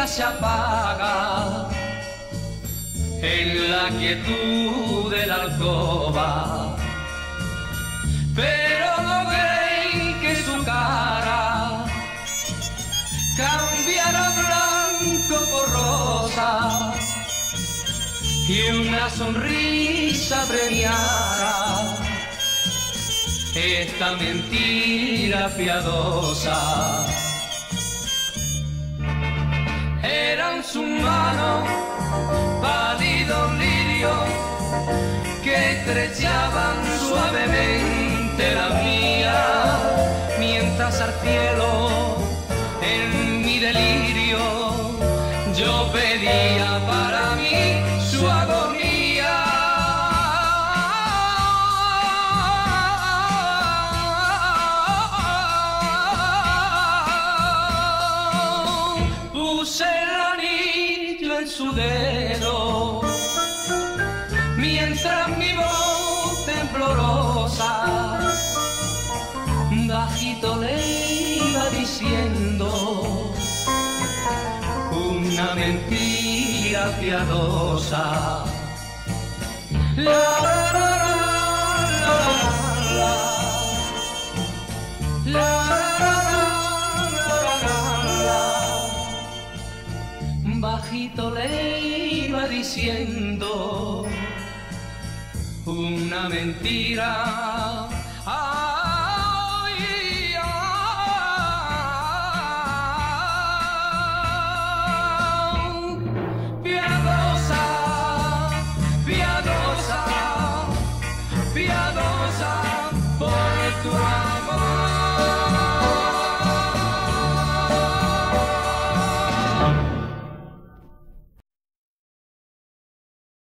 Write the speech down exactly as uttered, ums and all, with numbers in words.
mentira se apaga en la quietud de la alcoba, pero no creí que su cara cambiara blanco por rosa y una sonrisa premiara esta mentira piadosa. Eran sus manos pálidos lirios que estrechaban suavemente la mía, mientras al cielo en mi delirio yo pedía para mí su agonía. Puse el anillo en su dedo, mientras mi voz temblorosa bajito le iba diciendo una mentira piadosa. La, la, la, la, la, la, la, bajito le iba diciendo una mentira. Ah,